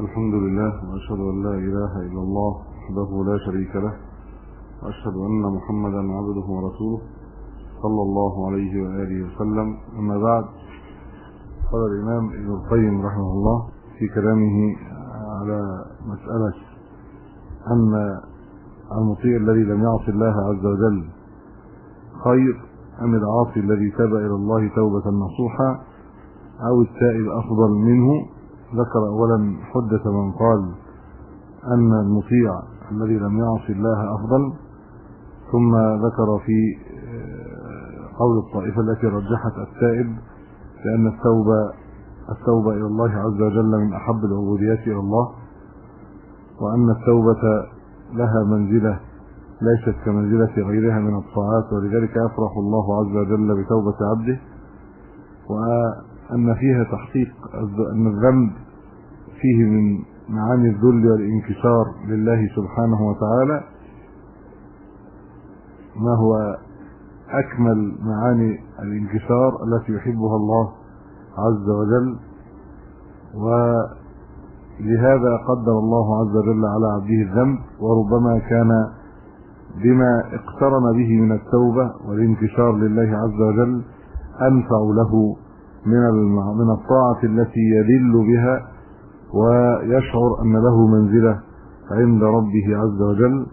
الحمد لله وأشهد أن لا إله إلا الله وحده لا شريك له وأشهد أن محمدا عبده ورسوله صلى الله عليه وآله وسلم. أما بعد، قال الإمام ابن القيم رحمه الله في كلامه على مسألة أن المطيع الذي لم يعص الله عز وجل خير أم العاصي الذي تاب إلى الله توبة نصوحا أو التائب أفضل منه. ذكر أولا حجة من قال أن المطيع الذي لم يعص الله أفضل، ثم ذكر في قول الطائفة التي رجحت التائب لأن التوبة إلى الله عز وجل من أحب العبوديات إلى الله، وأن التوبة لها منزلة ليست كمنزلة غيرها من الطاعات، ولذلك يفرح الله عز وجل بتوبة عبده، وأن فيها تحقيق أن الذنب فيه من معاني الذل والانكسار لله سبحانه وتعالى ما هو أكمل معاني الانكسار التي يحبها الله عز وجل. ولهذا قدر الله عز وجل على عبده الذنب، وربما كان بما اقترن به من التوبة والانكسار لله عز وجل أنفع له من الطاعة التي يذل بها ويشعر أن له منزلة عند ربه عز وجل.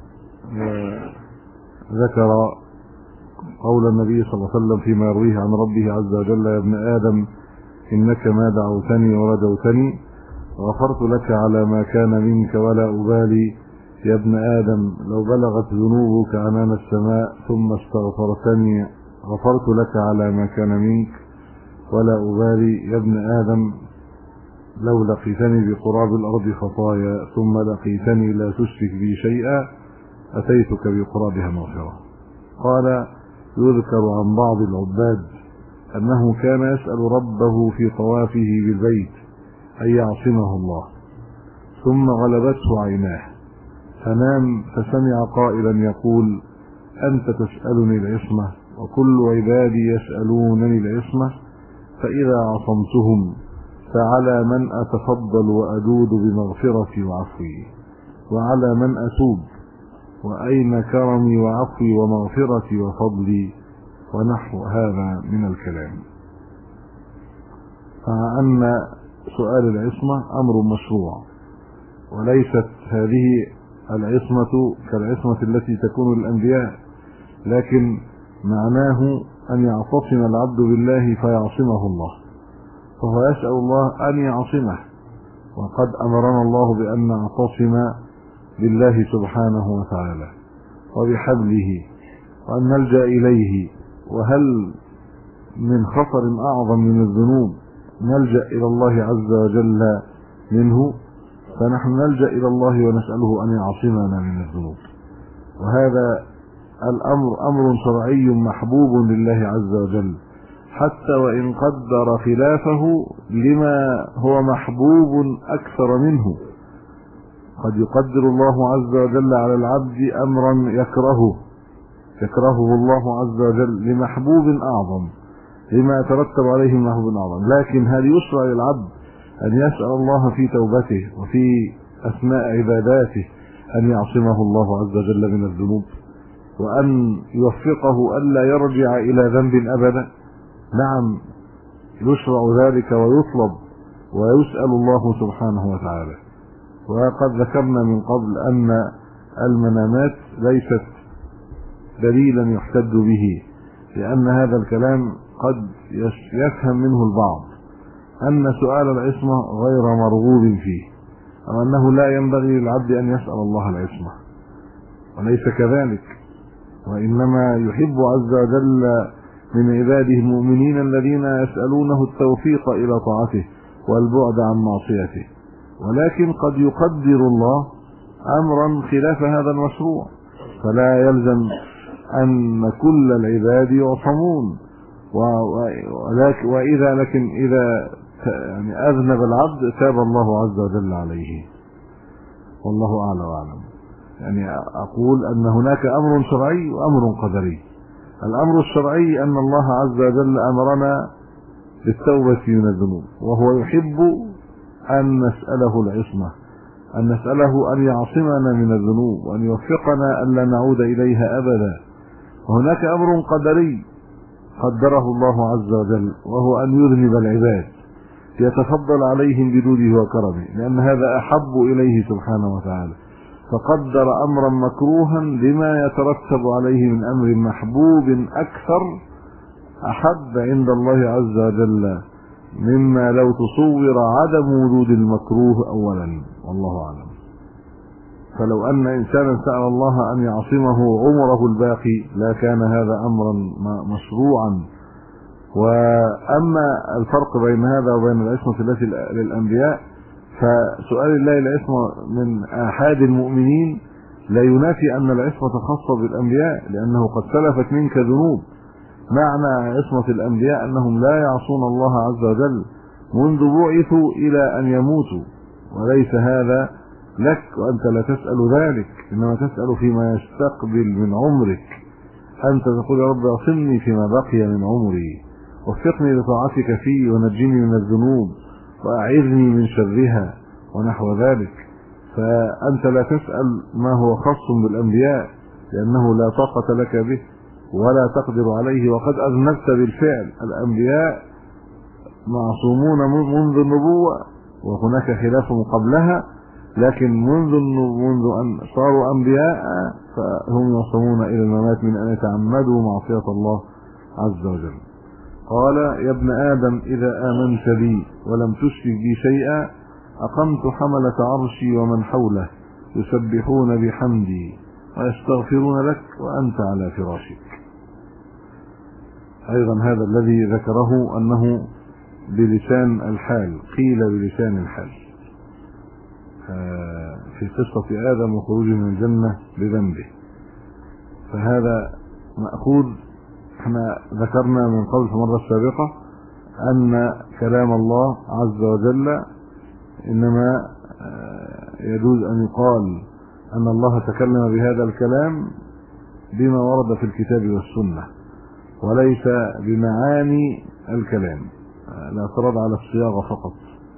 ذكر قول النبي صلى الله عليه وسلم فيما يرويه عن ربه عز وجل: يا ابن آدم إنك ما دعوتني ورجوتني غفرت لك على ما كان منك ولا أبالي. يا ابن آدم لو بلغت ذنوبك عنان السماء ثم استغفرتني غفرت لك على ما كان منك ولا أبالي. يا ابن آدم لو لقيتني بقراب الأرض خطايا ثم لقيتني لا تشرك بي شيئا أتيتك بقرابها مغفرة. قال: يذكر عن بعض العباد أنه كان يسأل ربه في طوافه بالبيت أن يعصمه الله، ثم غلبته عيناه فنام فسمع قائلا يقول: أنت تسألني العصمة وكل عبادي يسألونني العصمة، فإذا عصمتهم فعلى من أتفضل وأجود بمغفرتي وعفوي، وعلى من أتوب، وأين كرمي وعفوي ومغفرتي وفضلي، ونحو هذا من الكلام. فأن سؤال العصمة أمر مشروع، وليست هذه العصمة كالعصمة التي تكون للأنبياء، لكن معناه أن يعتصم العبد بالله فيعصمه الله، فهو يسأل الله أن يعصمه، وقد أمرنا الله بأن نعتصم بالله سبحانه وتعالى وبحبله وأن نلجأ إليه. وهل من خطر أعظم من الذنوب نلجأ إلى الله عز وجل منه؟ فنحن نلجأ إلى الله ونسأله أن يعصمنا من الذنوب، وهذا الأمر أمر شرعي محبوب لله عز وجل، حتى وإن قدر خلافه لما هو محبوب أكثر منه. قد يقدر الله عز وجل على العبد أمرا يكرهه الله عز وجل لمحبوب أعظم، لما يترتب عليه محبوب أعظم، لكن هل يشرع للعبد أن يسأل الله في توبته وفي أثناء عباداته أن يعصمه الله عز وجل من الذنوب، وأن يوفقه ألا يرجع إلى ذنب أبدا؟ نعم، يشرع ذلك ويطلب ويسأل الله سبحانه وتعالى. وقد ذكرنا من قبل أن المنامات ليست دليلا يحتج به، لأن هذا الكلام قد يفهم منه البعض أن سؤال العصمة غير مرغوب فيه، أو أنه لا ينبغي للعبد أن يسأل الله العصمة، وليس كذلك، وإنما يحب عز وجل من عباده المؤمنين الذين يسألونه التوفيق إلى طاعته والبعد عن معصيته، ولكن قد يقدر الله أمرا خلاف هذا المشروع، فلا يلزم أن كل العباد يعصمون، لكن إذا أذنب العبد تاب الله عز وجل عليه، والله أعلى وأعلم. أقول أن هناك أمر شرعي وأمر قدري. الأمر الشرعي أن الله عز وجل أمرنا بالتوبة من الذنوب، وهو يحب أن نسأله العصمة، أن نسأله أن يعصمنا من الذنوب وأن يوفقنا ألا نعود إليها أبدا. وهناك أمر قدري قدره الله عز وجل، وهو أن يذنب العباد يتفضل عليهم بجوده وكرمه، لأن هذا أحب إليه سبحانه وتعالى، فقدر أمرا مكروها لما يترتب عليه من أمر محبوب أكثر أحب عند الله عز وجل مما لو تصور عدم وجود المكروه أولا، والله أعلم. فلو أن إنسانا سأل الله أن يعصمه عمره الباقي لكان هذا أمرا مشروعا. وأما الفرق بين هذا وبين العصمة التي للأنبياء، فسؤال الله العصمة من آحاد المؤمنين لا ينافي أن العصمة خاصة بالأنبياء، لأنه قد سلفت منك ذنوب. معنى عصمة الأنبياء أنهم لا يعصون الله عز وجل منذ بعثوا إلى أن يموتوا، وليس هذا لك وأنت لا تسأل ذلك، إنما تسأل فيما يستقبل من عمرك. أنت تقول يا رب اعصمني فيما بقي من عمري، وفقني لطاعتك فيه، ونجني من الذنوب، وأعذني من شرها، ونحو ذلك. فأنت لا تسأل ما هو خاص بالأنبياء، لأنه لا طاقة لك به ولا تقدر عليه، وقد أذنبت بالفعل. الأنبياء معصومون منذ النبوة، وهناك خلاف قبلها، لكن منذ أن صاروا أنبياء فهم يصومون إلى الممات من أن يتعمدوا معصية الله عز وجل. قال يا ابن آدم إذا آمنت بي ولم تشرك بي شيئا أقمت حملة عرشي ومن حوله يسبحون بحمدي ويستغفرون لك وأنت على فراشك. أيضا هذا الذي ذكره أنه بلسان الحال، قيل بلسان الحال في قصة آدم وخروجه من الجنة بذنبه. فهذا مأخوذ، احنا ذكرنا من قبل في المرة السابقة أن كلام الله عز وجل إنما يجوز أن يقال أن الله تكلم بهذا الكلام بما ورد في الكتاب والسنة، وليس بمعاني الكلام، الاعتراض على الصياغة فقط.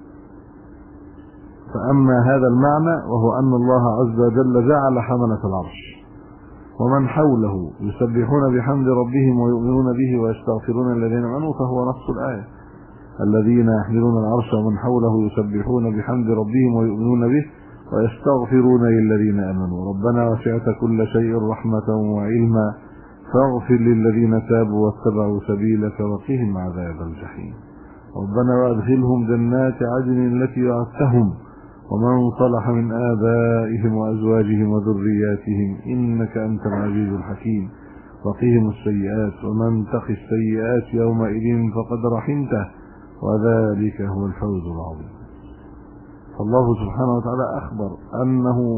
فأما هذا المعنى وهو أن الله عز وجل جعل حملة العرش ومن حوله يسبحون بحمد ربهم ويؤمنون به ويستغفرون الذين آمنوا، فهو نفس الآية: الذين يحملون العرش ومن حوله يسبحون بحمد ربهم ويؤمنون به ويستغفرون للذين آمنوا ربنا وسعت كل شيء رحمة وعلما فاغفر للذين تابوا واتبعوا سبيلك وقهم عذاب الجحيم ربنا وادخلهم جنات عدن التي وعدتهم ومن صلح من آبائهم وأزواجهم وذرياتهم إنك أنت العزيز الحكيم وقهم السيئات ومن تق السيئات يومئذ فقد رحمته وذلك هو الفوز العظيم. فالله سبحانه وتعالى أخبر أنه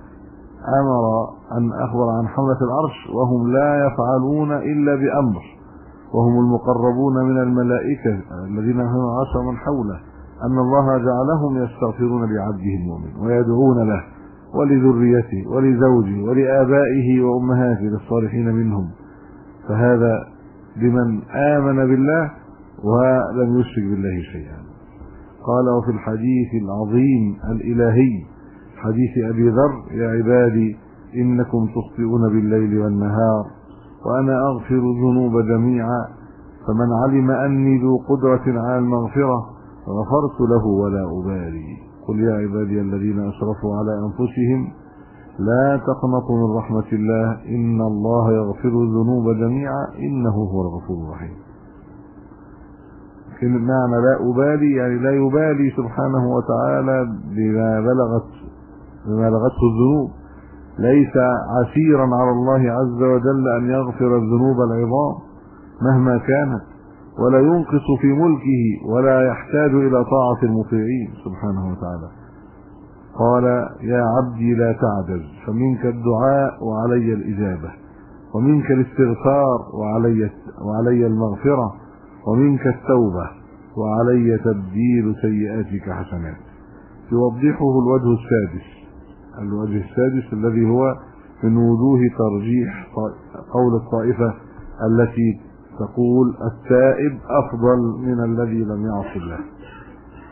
أخبر عن حملة العرش وهم لا يفعلون إلا بأمر، وهم المقربون من الملائكة الذين يحملون العرش ومن حوله، أن الله جعلهم يستغفرون لعبده المؤمن ويدعون له ولذريته ولزوجه ولآبائه وأمهاته للصالحين منهم. فهذا بمن آمن بالله ولم يشرك بالله شيئا. قال وفي الحديث العظيم الإلهي حديث أبي ذر: يا عبادي إنكم تخطئون بالليل والنهار وأنا أغفر الذنوب جميعا فمن علم أني ذو قدرة على المغفرة غفرت له ولا أبالي. قل يا عبادي الذين أسرفوا على أنفسهم لا تقنطوا من رحمة الله إن الله يغفر الذنوب جميعا إنه هو الغفور الرحيم. معنى لا أبالي يعني لا يبالي سبحانه وتعالى بما بلغته الذنوب. ليس عسيرا على الله عز وجل أن يغفر الذنوب العظام مهما كانت، ولا ينقص في ملكه ولا يحتاج إلى طاعة المطيعين سبحانه وتعالى. قال يا عبدي لا تعجز فمنك الدعاء وعلي الإجابة ومنك الاستغفار وعلي المغفرة ومنك التوبة وعلي تبديل سيئاتك حسنات. يوضحه الوجه السادس الذي هو من وجوه ترجيح قول الطائفة التي تقول التائب أفضل من الذي لم يعص الله.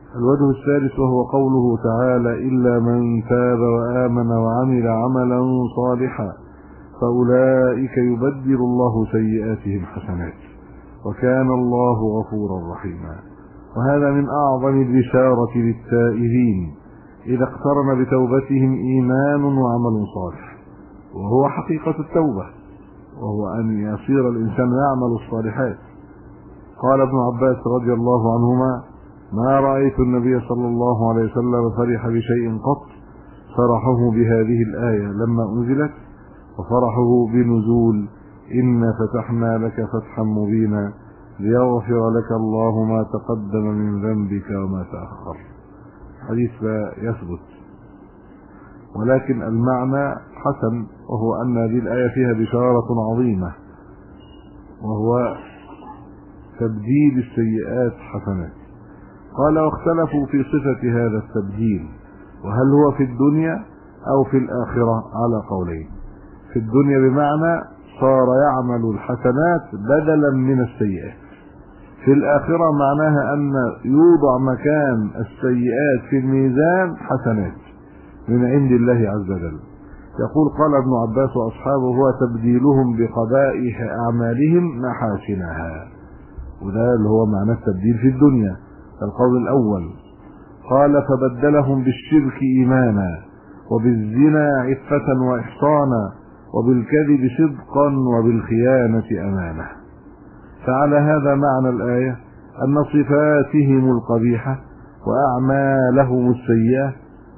الوجه الثالث وهو قوله تعالى: إلا من تاب وآمن وعمل عملا صالحا فأولئك يبدل الله سيئاتهم حسنات وكان الله غفورا رحيما. وهذا من أعظم البشارة للتائبين إذا اقترن بتوبتهم إيمان وعمل صالح، وهو حقيقة التوبة، وهو أن يصير الإنسان يعمل الصالحات. قال ابن عباس رضي الله عنهما: ما رأيت النبي صلى الله عليه وسلم فرح بشيء قط فرحه بهذه الآية لما أنزلت، وفرحه بنزول إنا فتحنا لك فتحا مبينا ليغفر لك الله ما تقدم من ذنبك وما تأخر. حديث لا يثبت، ولكن المعنى حسن، وهو أن هذه الآية فيها بشارة عظيمة، وهو تبديل السيئات حسنات. قال: واختلفوا في صفة هذا التبديل، وهل هو في الدنيا أو في الآخرة على قولين. في الدنيا بمعنى صار يعمل الحسنات بدلا من السيئات، في الآخرة معناها أن يوضع مكان السيئات في الميزان حسنات من عند الله عز وجل. يقول: قال ابن عباس وأصحابه: هو تبديلهم بقبائح أعمالهم محاسنها. وده اللي هو معنى التبديل في الدنيا، القول الأول. قال: فبدلهم بالشرك إيمانا، وبالزنا عفة وإحصانا، وبالكذب صدقا، وبالخيانة أمانة. فعلى هذا معنى الآية أن صفاتهم القبيحة وأعمالهم السيئة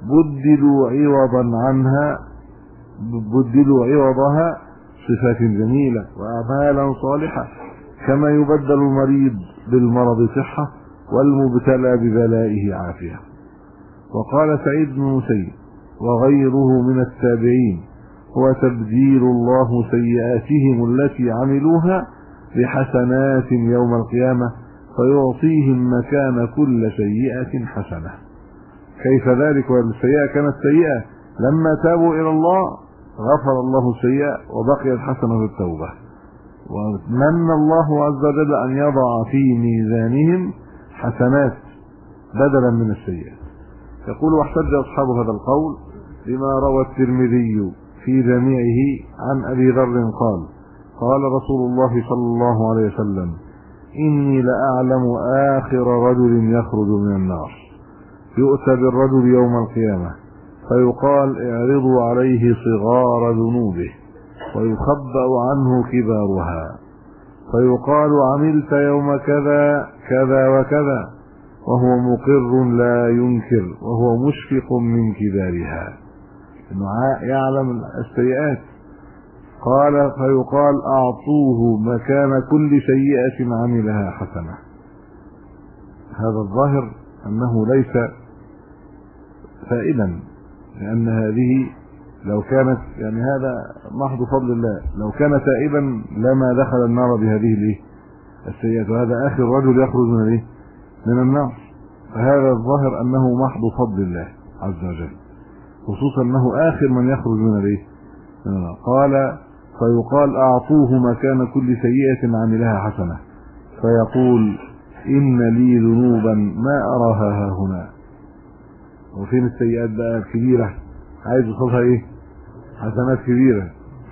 بدلوا عوضها صفات جميلة وأعمالا صالحة، كما يبدل المريض بالمرض صحة والمبتلى ببلائه عافية. وقال سعيد بن المسيب وغيره من التابعين: هو تبديل الله سيئاتهم التي عملوها بحسنات يوم القيامة فيعطيهم مكان كل سيئة حسنة. كيف ذلك؟ والسيئة كانت سيئة، لما تابوا إلى الله غفر الله السيئة وبقيت حسنة التوبة، ومن الله عز وجل أن يضع في ميزانهم حسنات بدلا من السيئات. يقول: واحتج أصحاب هذا القول لما روى الترمذي في جميعه عن أبي ذر قال: قال رسول الله صلى الله عليه وسلم: إني لأعلم آخر رجل يخرج من النار، يؤتى بالرجل يوم القيامة فيقال: اعرضوا عليه صغار ذنوبه ويخبأ عنه كبارها، فيقال: عملت يوم كذا كذا وكذا، وهو مقر لا ينكر وهو مشفق من كبارها، إنه يعلم السيئات. قال: فيقال: أعطوه مكان كل سيئة عملها حسنة. هذا الظاهر أنه ليس فائدا، لأن هذه لو كانت هذا محض فضل الله، لو كان تائبا لما دخل النار بهذه السيئات، وهذا آخر رجل يخرج من النار. فهذا الظاهر أنه محض فضل الله عز وجل، خصوصا أنه آخر من يخرج من النار. قال: فيقال: أعطوه مكان كل سيئة عملها حسنة، فيقول: إن لي ذنوبا ما أراها هنا. وفين السيئات بقى الكبيرة؟ عايز يصلها حسنات كبيرة.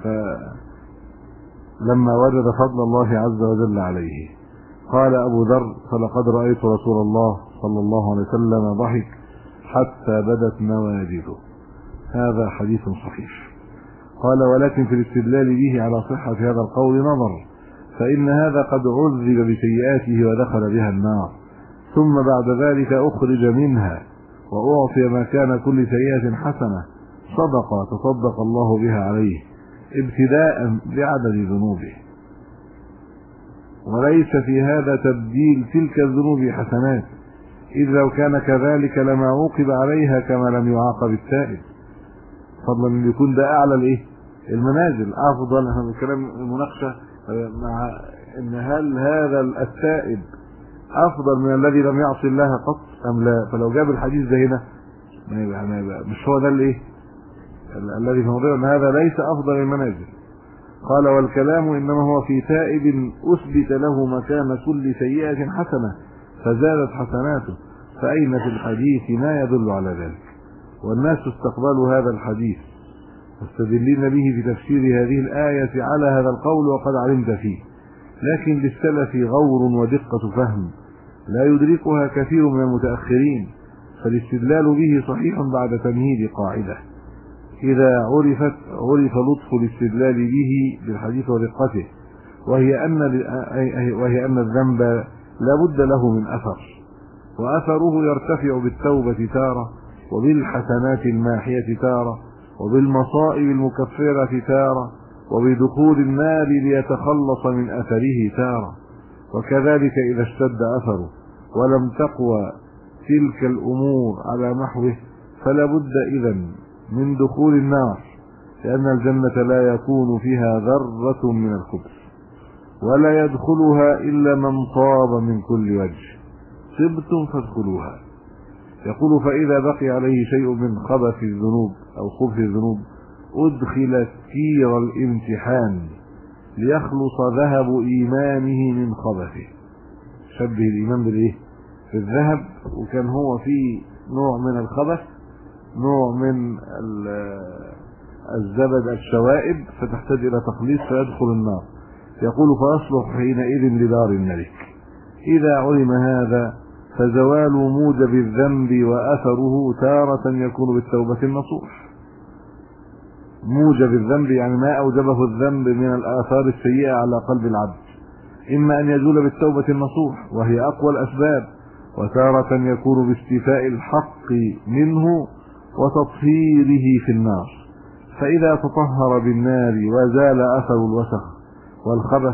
فلما وجد فضل الله عز وجل عليه قال أبو ذر: فلقد رأيت رسول الله صلى الله عليه وسلم ضحك حتى بدت نواجذه. هذا حديث صحيح. قال: ولكن في الاستدلال به على صحة هذا القول نظر، فإن هذا قد عذب بسيئاته ودخل بها النار، ثم بعد ذلك أخرج منها وأعطي مكان كل سيئة حسنة تصدق الله بها عليه ابتداء بعدد ذنوبه، وليس في هذا تبديل تلك الذنوب حسنات، إذ لو كان كذلك لما عوقب عليها كما لم يعاقب التائب، فضلا من يكون ده أعلى المنازل أفضل. هذا الكلام المناقشة مع إن هل هذا التائب أفضل من الذي لم يعصي الله قط أم لا؟ فلو جاب الحديث ده هنا ما يبقى مش هو ده الذي في موضوع أن هذا ليس أفضل المنازل. قال: والكلام إنما هو في تائب أثبت له مكان كل سيئة حسنة فزادت حسناته، فأين في الحديث ما يدل على ذلك؟ والناس استقبلوا هذا الحديث مستدلين به في تفسير هذه الآية على هذا القول وقد علمت فيه، لكن للسلف غور ودقة فهم لا يدركها كثير من المتأخرين، فالاستدلال به صحيح بعد تمهيد قاعدة: إذا عرف لطف الاستدلال به بالحديث ودقته، وهي أن الذنب لا بد له من أثر، وأثره يرتفع بالتوبة تارة، وبالحسنات الماحية تارة، وبالمصائب المكفرة تارة، وبدخول النار ليتخلص من أثره تارة. وكذلك إذا اشتد أثره ولم تقوى تلك الأمور على محوه فلا بد إذن من دخول النار، لأن الجنة لا يكون فيها ذرة من الخبث، ولا يدخلها إلا من طاب من كل وجه. طبتم فادخلوها. يقول: فإذا بقي عليه شيء من خبث الذنوب أو خبث الذنوب أدخل كير الامتحان ليخلص ذهب إيمانه من خبثه. شبه الإيمان بالإيه؟ في الذهب، وكان هو فيه نوع من الخبث، نوع من الزبد الشوائب، فتحتاج إلى تخليص فيدخل النار. يقول: فيصلح حينئذ لدار الملك. إذا علم هذا فزوال موجب الذنب وأثره تارة يكون بالتوبة النصوح. موجب الذنب يعني ما أوجبه الذنب من الآثار السيئة على قلب العبد، إما أن يزول بالتوبة النصوح وهي أقوى الأسباب، وتارة يكون باستيفاء الحق منه وتطهيره في النار. فإذا تطهر بالنار وزال أثر الوسخ والخبث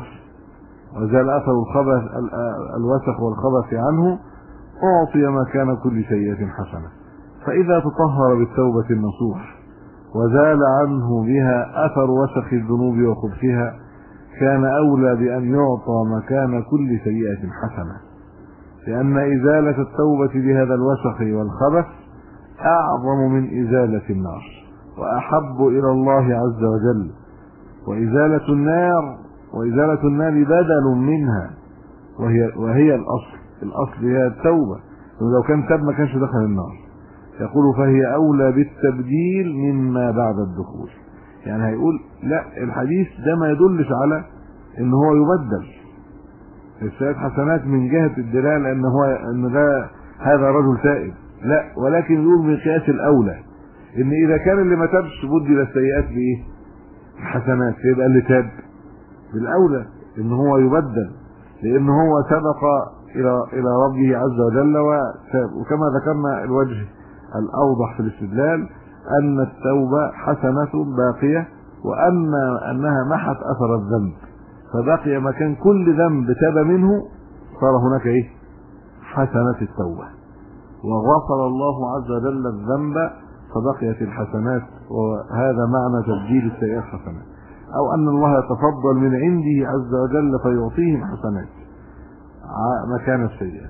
الوسخ والخبث عنه أعطي مكان كل سيئة حسنة. فإذا تطهر بالتوبة النصوح وزال عنه بها أثر وسخ الذنوب وخبثها كان أولى بأن يعطى مكان كل سيئة حسنة، لأن إزالة التوبة بهذا الوسخ والخبث أعظم من إزالة النار وأحب إلى الله عز وجل. وإزالة النار بدل منها، وهي الأصل هي التوبة، لو كان تاب ما كانش دخل النار. يقول: فهي أولى بالتبديل مما بعد الدخول. يعني هيقول: لا، الحديث ده ما يدلش على ان هو يبدل السيئات حسنات من جهة الدلالة ان ده هذا رجل تائب، لا، ولكن يقول من قياس الأولى ان اذا كان اللي ما تابش بدل السيئات بايه؟ حسنات، يبقى اللي تاب بالاولى ان هو يبدل، لان هو سبق الى ربه عز وجل وتاب. وكما ذكرنا الوجه الاوضح في الاستدلال ان التوبة حسنة باقية، وانها محت اثر الذنب، فبقي مكان كل ذنب تاب منه صار هناك ايه؟ حسنة التوبة، وغفر الله عز وجل الذنب فبقيت الحسنات. وهذا معنى تبديل السيئات حسنات، او ان الله يتفضل من عنده عز وجل فيعطيهم حسنات مكان السيئات.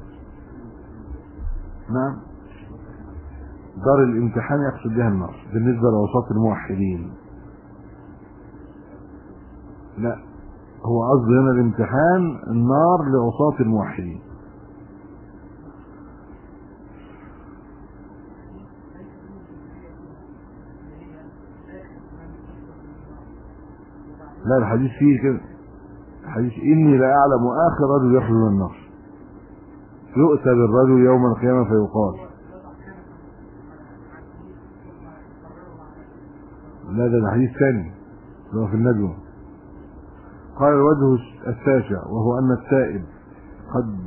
نعم، دار الامتحان يقصد بها النار بالنسبة لوسط الموحدين. لا، هو قصد هنا الامتحان النار لعصاة الموحدين. لا، الحديث فيه كده، الحديث: إني لا أعلم آخر رجل يخرج من النار، يؤتى بالرجل يوم القيامة فيقال. لا، ده حديث ثاني هو في النجوى. قال: الوجه التاسع وهو أن التائب قد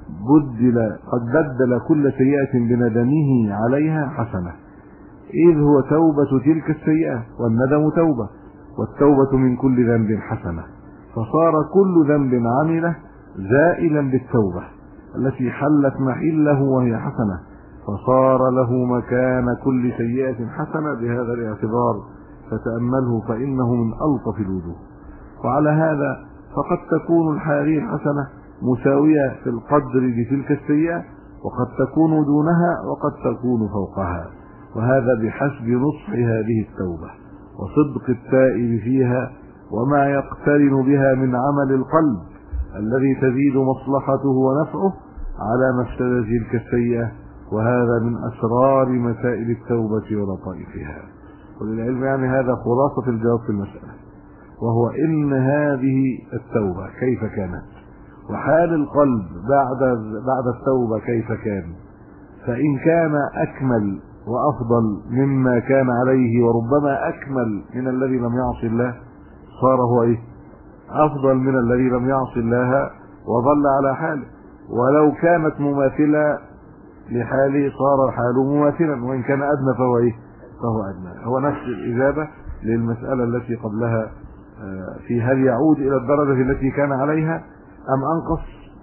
بدل كل سيئة بندمه عليها حسنة، إذ هو توبة تلك السيئة، والندم توبة، والتوبة من كل ذنب حسنة، فصار كل ذنب عمله زائلا بالتوبة التي حلت محله وهي حسنة، فصار له مكان كل سيئة حسنة بهذا الاعتبار، فتأمله فإنه من ألطف الوجوه. وعلى هذا فقد تكون هذه الحسنة مساوية في القدر لتلك السيئة، وقد تكون دونها، وقد تكون فوقها، وهذا بحسب نصح هذه التوبة وصدق التائب فيها، وما يقترن بها من عمل القلب الذي تزيد مصلحته ونفعه على مفسدة تلك السيئة، وهذا من أسرار مسائل التوبة ولطائفها. وللعلم يعني هذا خلاصة الجواب في المسألة، وهو إن هذه التوبة كيف كانت، وحال القلب بعد التوبة كيف كان. فإن كان أكمل وأفضل مما كان عليه، وربما أكمل من الذي لم يعص الله، صار هو أفضل من الذي لم يعص الله وظل على حاله. ولو كانت مماثلة لحاله صار حاله مماثلا، وإن كان أدنى فهو أدنى. هو نفس الإجابة للمسألة التي قبلها في هل يعود إلى الدرجة التي كان عليها أم أنقص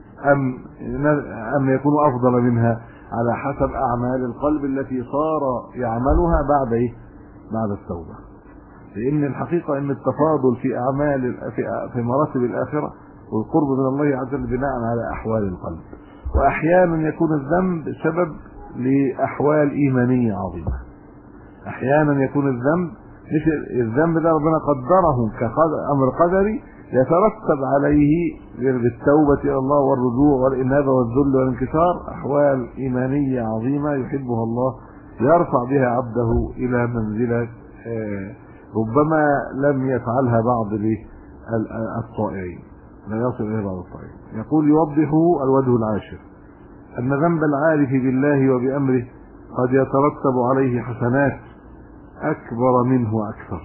أم يكون أفضل منها، على حسب أعمال القلب التي صار يعملها بعد التوبة. لأن الحقيقة أن التفاضل في أعمال في مراتب الآخرة والقرب من الله عز وجل بناء على أحوال القلب. وأحيانا يكون الذنب سبب لأحوال إيمانية عظيمة. أحيانا يكون الذنب ده ربنا قدره كأمر قدري يترتب عليه بالتوبة إلى الله والرجوع والإنابة والذل والانكسار أحوال إيمانية عظيمة يحبها الله، يرفع بها عبده إلى منزلة ربما لم يفعلها بعض الطائعين، لا يصل إليه بعض الطائعين. يقول يوضح الوجه العاشر أن ذنب العارف بالله وبأمره قد يترتب عليه حسنات أكبر منه أكثر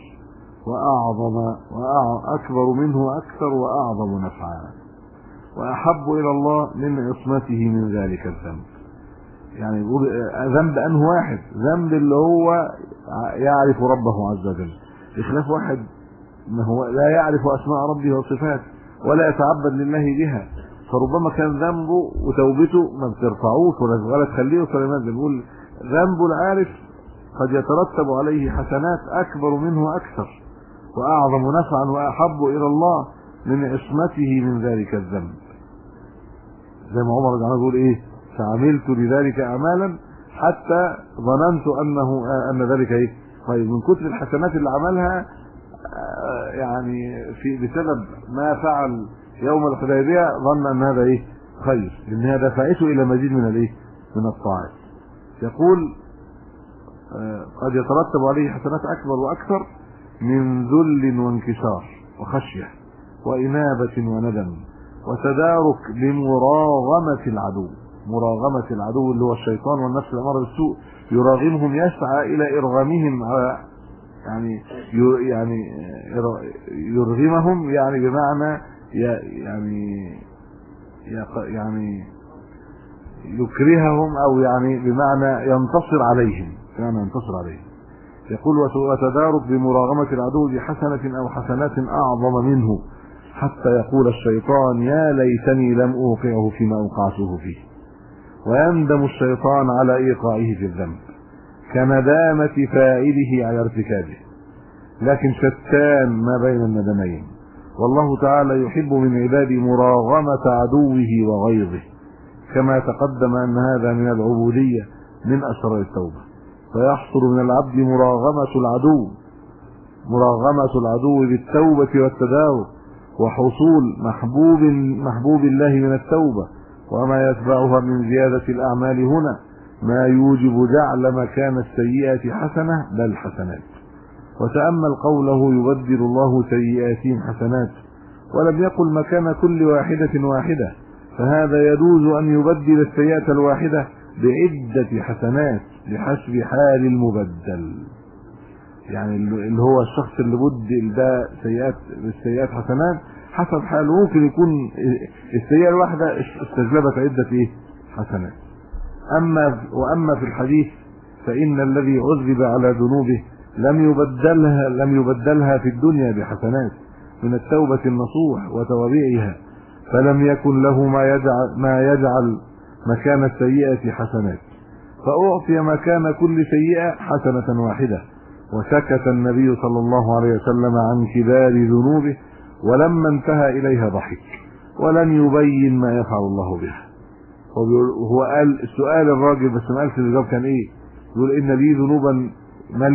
وأعظم نفعا وأحب إلى الله من عصمته من ذلك الذنب. يعني يقول ذنب أنه واحد، ذنب اللي هو يعرف ربه عز وجل، بخلاف واحد ما هو لا يعرف أسماء ربه وصفاته ولا يتعبد لله بها، فربما كان ذنبه وتوبته ما بترفعوش ولا تخليه سليمان. بيقول ذنب العارف قد يترتب عليه حسنات أكبر منه أكثر وأعظم نفعا وأحب إلى الله من عصمته من ذلك الذنب. زي ما عمر بن يقول فعملت لذلك أعمالا حتى ظننت أن ذلك طيب من كتر الحسنات اللي عملها يعني بسبب ما فعل يوم الحديبية ظن أن هذا خير، لأن هذا دفعته إلى مزيد من الطاعات. يقول قد يترتب عليه حسنات أكبر وأكثر من ذل وانكسار وخشية وإنابة وندم وتدارك لمراغمة العدو. مراغمة العدو اللي هو الشيطان والنفس الأمارة بالسوء، يراغمهم يسعى إلى إرغامهم، يعني يرغمهم يعني بمعنى يعني يكرههم أو يعني بمعنى ينتصر عليهم. يقول وتدارك بمراغمة العدو بحسنة أو حسنات أعظم منه حتى يقول الشيطان يا ليتني لم أوقعه فيما أوقعته فيه، ويندم الشيطان على إيقاعه في الذنب كندامة فاعله على ارتكابه. لكن شتان ما بين الندمين، والله تعالى يحب من عباده مراغمة عدوه وغيظه، كما تقدم أن هذا من العبودية من أسرار التوبة. فيحصل من العبد مراغمة العدو بالتوبة والتداوي، وحصول محبوب الله من التوبة، وما يتبعها من زيادة الأعمال هنا ما يوجب جعل مكان السيئة حسنة بل حسنات. وتأمل قوله يبدل الله سيئاتهم حسنات، ولم يقل مكان كل واحدة، فهذا يجوز أن يبدل السيئة الواحدة بعدة حسنات بحسب حال المبدل. يعني اللي هو الشخص اللي بدل ده بالسيئات حسنات حسب حاله، ممكن يكون السيئة الواحدة استجلبت عدة حسنات. وأما في الحديث فإن الذي عذب على ذنوبه لم يبدلها في الدنيا بحسنات من التوبة النصوح وتوابعها، فلم يكن له ما يجعل مكان السيئة حسنات، فأعطي مكان كل سيئة حسنة واحدة. وسكت النبي صلى الله عليه وسلم عن كبار ذنوبه، ولما انتهى إليها ضحك ولن يبين ما يفعل الله بها. وهو قال السؤال الراجل بس ما قالش الجواب كان يقول إن لي ذنوبا ما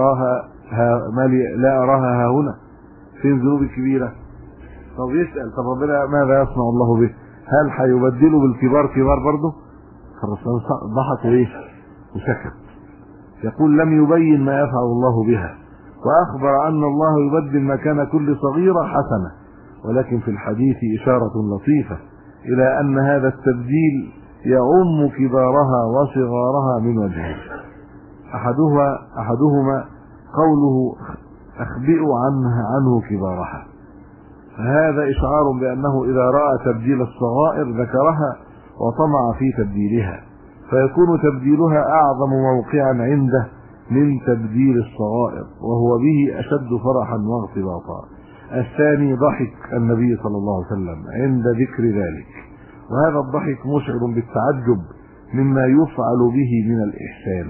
لا أراها ها هنا، فين ذنوب الكبيرة؟ طب يسأل طب ربنا ماذا يصنع الله به؟ هل هيبدله بالكبار كبار برضه فالرسول ضحك ايه وسكت. يقول لم يبين ما يفعل الله بها، واخبر ان الله يبدل مكان كل صغيرة حسنة، ولكن في الحديث اشارة لطيفة الى ان هذا التبديل يعم كبارها وصغارها من وجهين. احدهما قوله اخبئوا عنه كبارها، فهذا اشعار بانه اذا راى تبديل الصغائر ذكرها وطمع في تبديلها، فيكون تبديلها اعظم موقعا عنده من تبديل الصغائر، وهو به اشد فرحا واغتباطا. الثاني ضحك النبي صلى الله عليه وسلم عند ذكر ذلك، وهذا الضحك مشعر بالتعجب مما يفعل به من الاحسان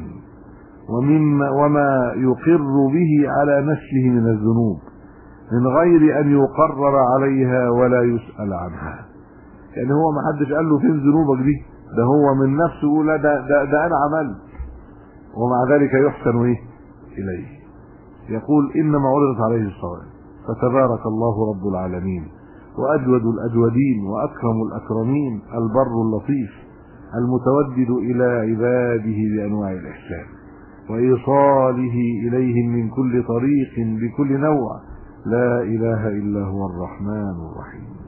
وما يقر به على نفسه من الذنوب، من غير ان يقرر عليها ولا يسأل عنها. يعني هو ما حدش قال له فين ذنوبك دي، ده هو من نفسه يقول لا ده انا عملت، ومع ذلك يحسن ايه اليه. يقول انما عرضت عليه الصغائر، فتبارك الله رب العالمين واجود الاجودين واكرم الاكرمين البر اللطيف المتودد الى عباده بانواع الاحسان وايصاله اليهم من كل طريق بكل نوع. لا اله الا هو الرحمن الرحيم.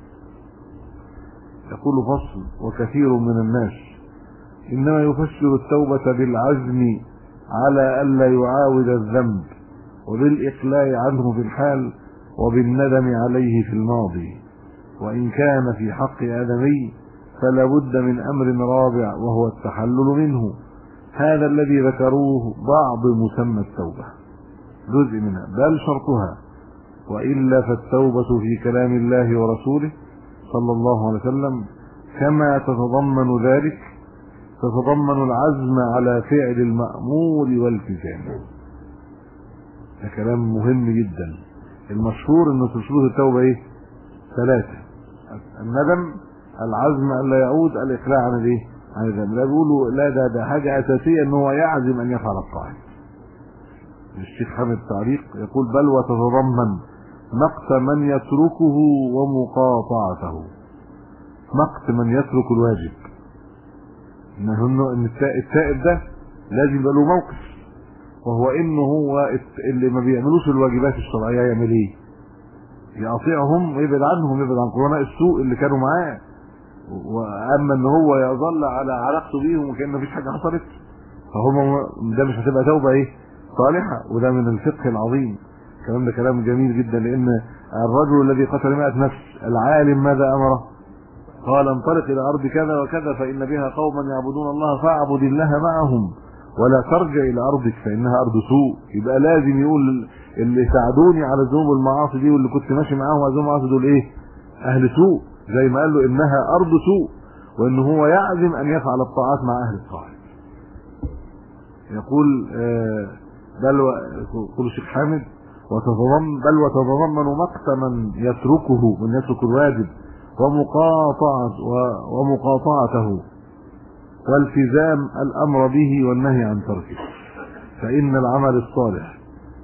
يقول فصل: وكثير من الناس انما يفسر التوبة بالعزم على الا يعاود الذنب وبالاقلاع عنه في الحال وبالندم عليه في الماضي، وان كان في حق ادمي فلا بد من امر رابع وهو التحلل منه، هذا الذي ذكروه بعض مسمى التوبة، جزء منها بل شرطها، والا فالتوبة في كلام الله ورسوله صلى الله عليه وسلم كما تتضمن ذلك تتضمن العزم على فعل المأمور والالتزام. ده كلام مهم جدا. المشهور ان شروط التوبة ايه؟ 3: الندم، العزم الا يعود، الاقلاع عن الايه؟ عن الذنب. لا بيقولوا لا ده حاجة اساسية ان هو يعزم ان يفعل الطاعة. الشيخ حامد تعليق يقول: بل وتتضمن مقت من يتركه ومقاطعته. مقت من يترك الواجب، ان التائب ده لازم يبقى له موقف، وهو انه هو اللي ما بيعملوش الواجبات الشرعيه يعمل ايه؟ يقاطعهم ويبعد عنهم، يبعد عن قرناء السوء اللي كانوا معاه. واما ان هو يظل على علاقته بيهم وكأن مفيش حاجه حصلت، فهم ده مش هتبقى توبه ايه؟ صالحه. وده من الفقه العظيم. الكلام ده كلام جميل جدا، لان الرجل الذي قتل 100 نفس العالم ماذا امره؟ قال: انطلق الى ارض كذا وكذا فان بها قوما يعبدون الله فاعبد الله معهم ولا ترجع الى ارضك فانها ارض سوء. يبقى لازم يقول اللي ساعدوني على الذنوب والمعاصي دي واللي كنت ماشي معاهم على الذنوب والمعاصي دول ايه؟ اهل سوء، زي ما قال له انها ارض سوء، وان هو يعزم ان يفعل الطاعات مع اهل الطاعات. يقول بل يقول الشيخ حامد: بل وتتضمن مقت من يترك الواجب ومقاطعته والتزام الامر به والنهي عن تركه. فان العمل الصالح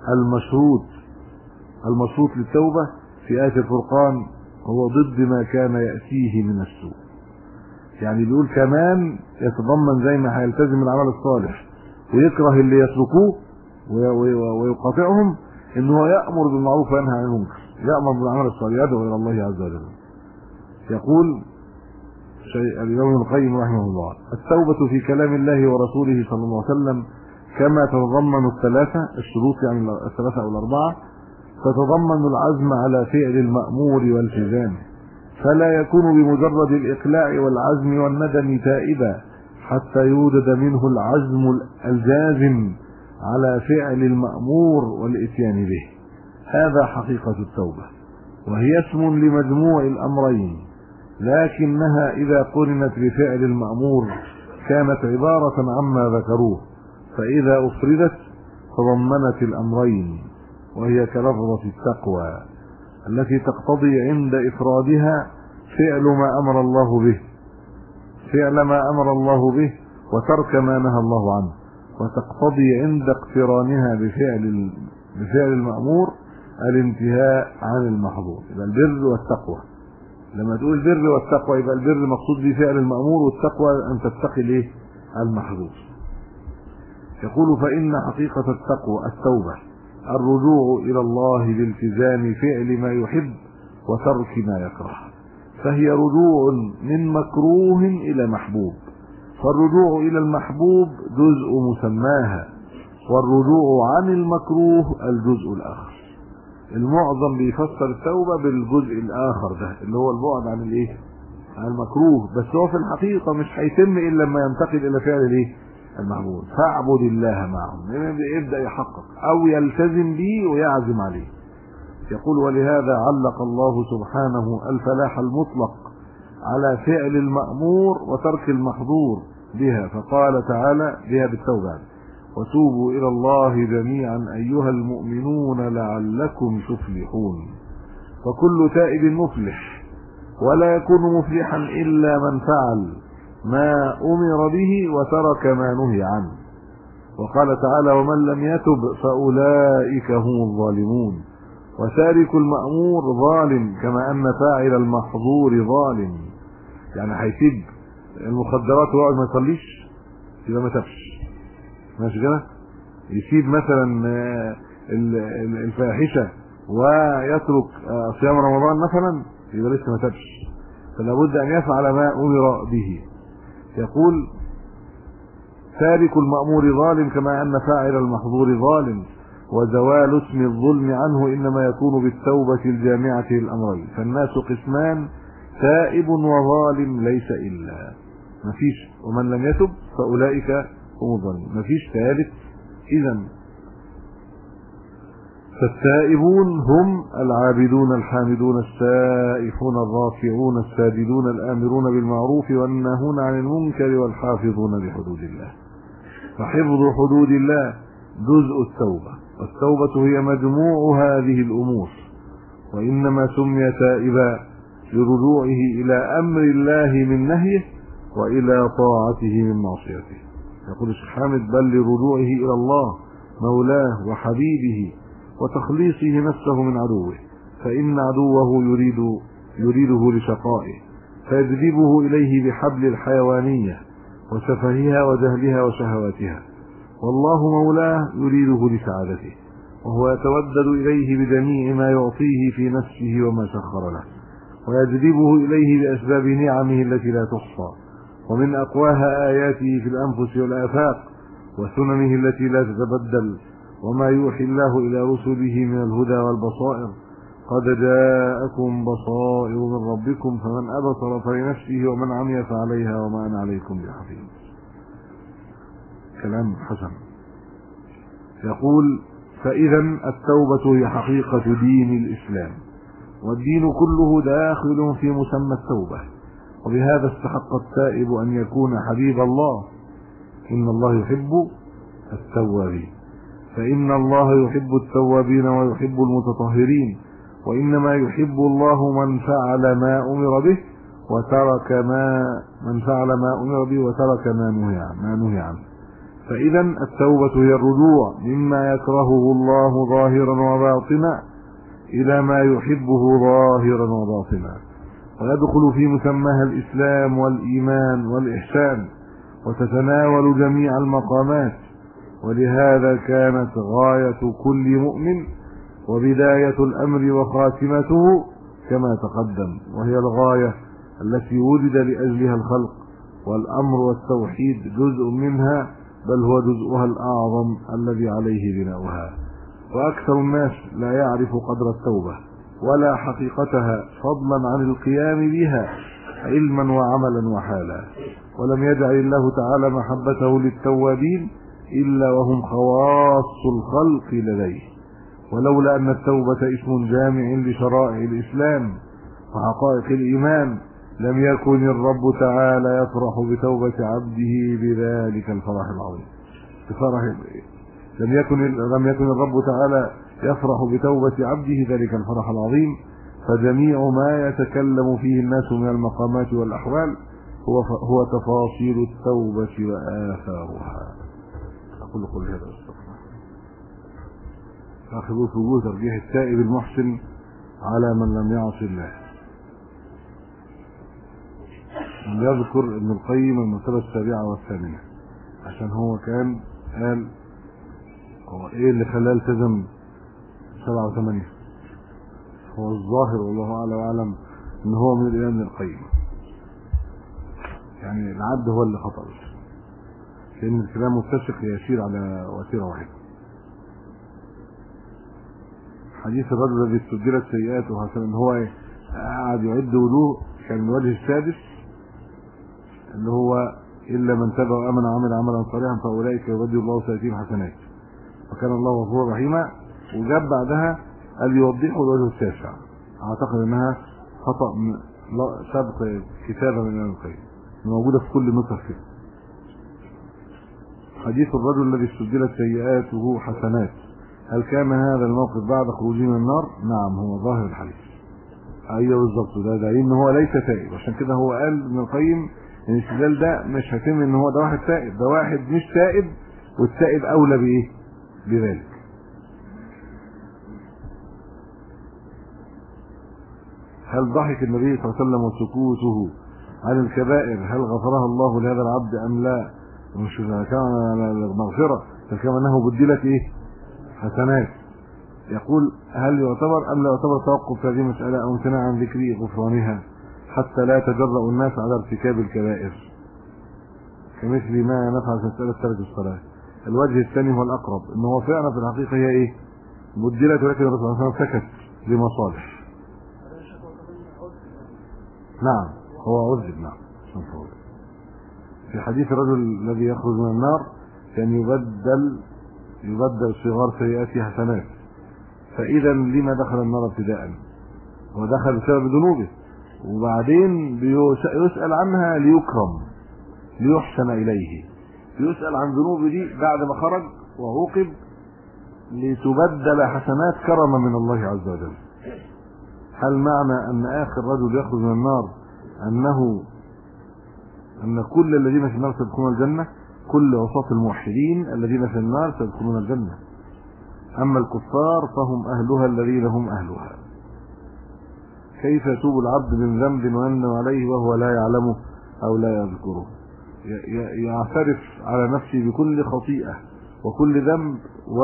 المشروط للتوبة في آية الفرقان هو ضد ما كان يأتيه من السوء. يعني بيقول كمان يتضمن زي ما هيلتزم العمل الصالح ويكره اللي يتركوه ويقاطعهم، ان هو يأمر بالمعروف وينهى عن المنكر، يأمر بالعمل الصالح، يدعو الى الله عز وجل. يقول الإمام ابن القيم رحمه الله: التوبة في كلام الله ورسوله صلى الله عليه وسلم كما تتضمن الشروط، يعني 3 أو 4، تتضمن العزم على فعل المأمور والتزامه، فلا يكون بمجرد الإقلاع والعزم والندم تائبا حتى يوجد منه العزم الجازم على فعل المأمور والإتيان به. هذا حقيقة التوبة، وهي اسم لمجموع الأمرين، لكنها إذا قرنت بفعل المأمور كانت عبارة عما ذكروه، فإذا أفردت تضمنت الأمرين، وهي كلفظة التقوى التي تقتضي عند إفرادها فعل ما أمر الله به وترك ما نهى الله عنه، وتقتضي عند اقترانها بفعل المأمور الانتهاء عن المحظور، البر والتقوى. لما تقول البر والتقوى يبقى البر مقصود به فعل المأمور، والتقوى أن تتقي الايه؟ المحظور. يقول فإن حقيقة التقوى التوبة الرجوع إلى الله بالتزام فعل ما يحب وترك ما يكره، فهي رجوع من مكروه إلى محبوب، فالرجوع إلى المحبوب جزء مسماها، والرجوع عن المكروه الجزء الآخر. المعظم بيفسر التوبة بالجزء الآخر ده اللي هو البعد عن الايه؟ عن المكروه، بس هو في الحقيقة مش هيتم إلا لما ينتقل إلى فعل الايه؟ المعبود. فاعبد الله معهم، يبدأ يحقق أو يلتزم به ويعزم عليه. يقول ولهذا علق الله سبحانه الفلاح المطلق على فعل المأمور وترك المحظور بها، فقال تعالى بها بالتوبة: وتوبوا إلى الله جميعا أيها المؤمنون لعلكم تفلحون. فكل تائب مفلح، ولا يكون مفلحا إلا من فعل ما أمر به وترك ما نهي عنه. وقال تعالى: ومن لم يتب فأولئك هم الظالمون. وتارك المأمور ظالم كما أن فاعل المحظور ظالم. يعني هيسيب المخدرات ويقعد ما يصليش يبقى ما تبش، ماشي كده؟ يسيب مثلا الفاحشة ويترك صيام رمضان مثلا يبقى لسه ما تبش، فلا بد أن يفعل ما أمر به. يقول: تارك المأمور ظالم كما أن فاعل المحظور ظالم، وزوال اسم الظلم عنه إنما يكون بالتوبة الجامعة للأمرين. فالناس قسمان: تائب وظالم ليس إلا، مفيش ومن لم يتب فأولئك هم الظالمون، مفيش ثالث. إذن فالتائبون هم العابدون الحامدون السائحون الراكعون الساجدون الآمرون بالمعروف والناهون عن المنكر والحافظون لحدود الله. فحفظ حدود الله جزء التوبة، والتوبة هي مجموع هذه الأمور، وإنما سمي تائبا لرجوعه إلى أمر الله من نهيه وإلى طاعته من معصيته. يقول الشيخ حامد: بل لرجوعه إلى الله مولاه وحبيبه وتخليصه نفسه من عدوه، فإن عدوه يريده لشقائه، فيجذبه إليه بحبل الحيوانية وسفهها وجهلها وشهواتها، والله مولاه يريده لسعادته، وهو يتودد إليه بجميع ما يعطيه في نفسه وما سخر له، ويجذبه إليه بأسباب نعمه التي لا تحصى، ومن أقواها آياته في الأنفس والآفاق، وسننه التي لا تتبدل، وما يوحي الله إلى رسله من الهدى والبصائر: قد جاءكم بصائر من ربكم فمن أبصر فلنفسه ومن عمي فعليها وما أنا عليكم بحفيظ. كلام حسن. يقول: فإذا التوبة هي حقيقة دين الإسلام، والدين كله داخل في مسمى التوبة، وبهذا استحق التائب أن يكون حبيب الله. إن الله يحب التوابين، فإن الله يحب التوابين ويحب المتطهرين، وإنما يحب الله من فعل ما أمر به وترك ما نهي عنه. فإذا التوبة هي الرجوع مما يكرهه الله ظاهرا وباطنا إلى ما يحبه ظاهرا وباطنا، ويدخل في مسماها الإسلام والإيمان والإحسان، وتتناول جميع المقامات. ولهذا كانت غاية كل مؤمن وبداية الأمر وخاتمته كما تقدم، وهي الغاية التي وجد لأجلها الخلق، والأمر والتوحيد جزء منها، بل هو جزءها الأعظم الذي عليه بناؤها. وأكثر الناس لا يعرف قدر التوبة ولا حقيقتها، فضلا عن القيام بها علما وعملا وحالا، ولم يجعل الله تعالى محبته للتوابين إلا وهم خواص الخلق لديه. ولولا أن التوبة اسم جامع لشرائع الإسلام وحقائق الإيمان لم يكن الرب تعالى يفرح بتوبة عبده بذلك الفرح العظيم. لم يكن الرب تعالى يفرح بتوبة عبده ذلك الفرح العظيم، فجميع ما يتكلم فيه الناس من المقامات والأحوال هو تفاصيل التوبة وآثارها. أقول قولي هذا واستغفر الله. آخر وجوه ترجيح التائب المحسن على من لم يعص الله. يذكر ابن القيم المرتبة السابعة والثامنة، عشان هو كان قال هو ايه اللي خلاه التزم 7 و8. هو الظاهر والله اعلم واعلم ان هو من الامام ابن القيم، يعني العد هو اللي خطأ، لان الكلام متسق يشير على وتيرة واحدة. حديث الرجل الذي استبدلت سيئاته حسنا، ان هو قاعد يعد وضوء، كان الوجه السادس اللي هو الا من تاب وامن وعمل عملا صالحا فاولئك يبدل الله سيئاتهم حسنات وكان الله غفورا رحيما، وجاب بعدها قال يوضحوا الوجه التاسع. اعتقد انها خطأ سبق كتابة من ابن القيم، موجودة في كل نسخ كده. حديث الرجل الذي استبدلت سيئاته حسنات، هل كان هذا الموقف بعد خروجه من النار؟ نعم، هو ظاهر الحديث. ايوه بالظبط، ده دليل ان هو ليس تائب، عشان كده هو قال ابن القيم ان الاستدلال ده مش هيتم ان هو ده واحد تائب، ده واحد مش تائب، والتائب اولى بايه؟ بذلك. هل ضحك النبي صلى الله عليه وسلم وسكوته عن الكبائر هل غفرها الله لهذا العبد ام لا؟ مش كان المغفرة فكما انه بدلت ايه؟ حسنات. يقول هل يعتبر ام لا يعتبر توقف هذه المسألة او امتناع عن ذكر غفرانها حتى لا يتجرأ الناس على ارتكاب الكبائر كمثل ما نفعل في مسألة ترك الصلاة؟ الوجه الثاني هو الاقرب، ان هو فعلا في الحقيقة هي ايه؟ بدلت، ولكن الرسول صلى الله عليه وسلم سكت لمصالح. نعم هو عذب. نعم. في حديث الرجل الذي يخرج من النار كان يبدل صغار سيئاته حسنات، فاذا لما دخل النار ابتداء؟ ودخل بسبب ذنوبه، وبعدين يسأل عنها ليكرم ليحسن اليه، يسأل عن ذنوبه دي بعد ما خرج وعوقب لتبدل حسنات كرما من الله عز وجل. هل معنى ان اخر رجل يخرج من النار ان كل الذين في النار سيدخلون الجنة؟ كل عصاة الموحدين الذين في النار سيدخلون الجنة، اما الكفار فهم اهلها الذين هم اهلها. كيف يتوب العبد من ذنب ويندم عليه وهو لا يعلمه او لا يذكره؟ يعترف على نفسه بكل خطيئة وكل ذنب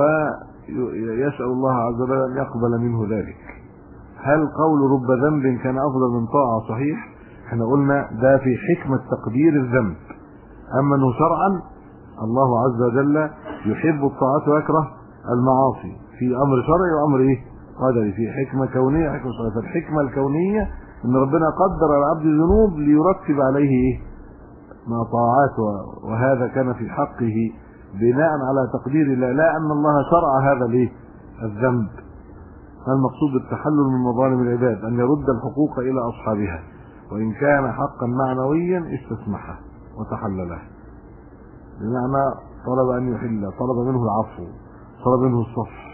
ويسأل الله عز وجل ان يقبل منه ذلك. هل قول رب ذنب كان افضل من طاعة صحيح؟ احنا قلنا ده في حكمة تقدير الذنب، اما انه شرعا الله عز وجل يحب الطاعات ويكره المعاصي في امر شرعي وامر ايه؟ قدري، في حكمة كونية حكمة شرعية. فالحكمة الكونية ان ربنا قدر على العبد الذنوب ليرتب عليه ايه؟ ما طاعات، وهذا كان في حقه بناء على تقدير الله، لا ان الله شرع هذا الايه؟ الذنب. المقصود بالتحلل من مظالم العباد ان يرد الحقوق الى اصحابها، وان كان حقا معنويا استسمحه وتحلله، بمعنى طلب ان يحل، طلب منه العفو، طلب منه الصفح.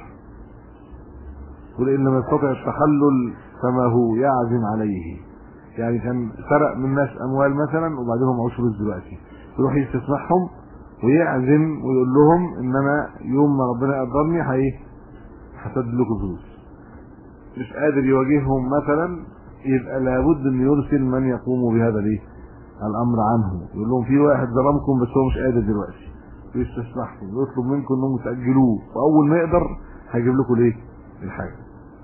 قل ان لم يستطع التحلل فما هو يعزم عليه، يعني كان سرق من الناس اموال مثلا وبعدين هم معوش فلوس دلوقتي، يروح يستسمحهم ويعزم ويقول لهم ان انا يوم ما ربنا يقدرني هسدد لكم فلوس. مش قادر يواجههم مثلا، يبقى لابد ان يرسل من يقوم بهذا الايه؟ الامر عنه، يقول لهم في واحد ظلمكم بس هو مش قادر دلوقتي، ويستسمحكم ويطلب منكم انهم تاجلوه، واول ما يقدر هيجيب لكم الايه؟ الحاجه.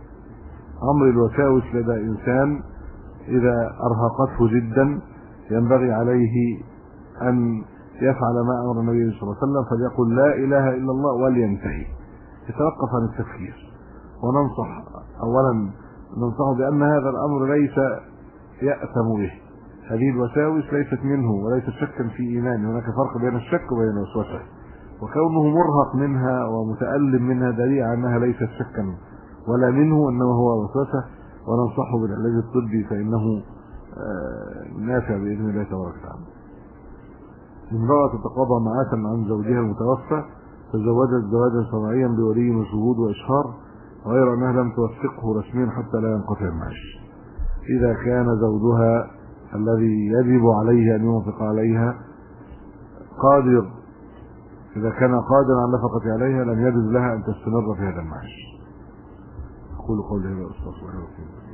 امر الوساوس لدى انسان اذا ارهقته جدا ينبغي عليه ان يفعل ما امر النبي صلى الله عليه وسلم، فليقل لا اله الا الله ولينتهي، يتوقف عن التفكير. وننصح اولا ننصحه بان هذا الامر ليس يأثم به، هذه الوساوس ليست منه وليست شكا في ايمانه، هناك فرق بين الشك وبين الوسوسه، وكونه مرهق منها ومتألم منها دليل على انها ليست شكا ولا منه، انما هو وسوسه. وننصحه بالعلاج الطبي فانه نافع باذن الله تبارك وتعالى. امرأة تتقاضى معاشا عن زوجها المتوفى تزوجت زواجا شرعيا بولي وشهود واشهار، غير انها لم توثقه رسميا حتى لا ينقطع المعاش. اذا كان زوجها الذي يجب عليه ان ينفق عليها قادر، اذا كان قادرا على النفقة عليها لم يجوز لها ان تستمر في هذا المعاش. اقول قولي هذا واستغفر الله.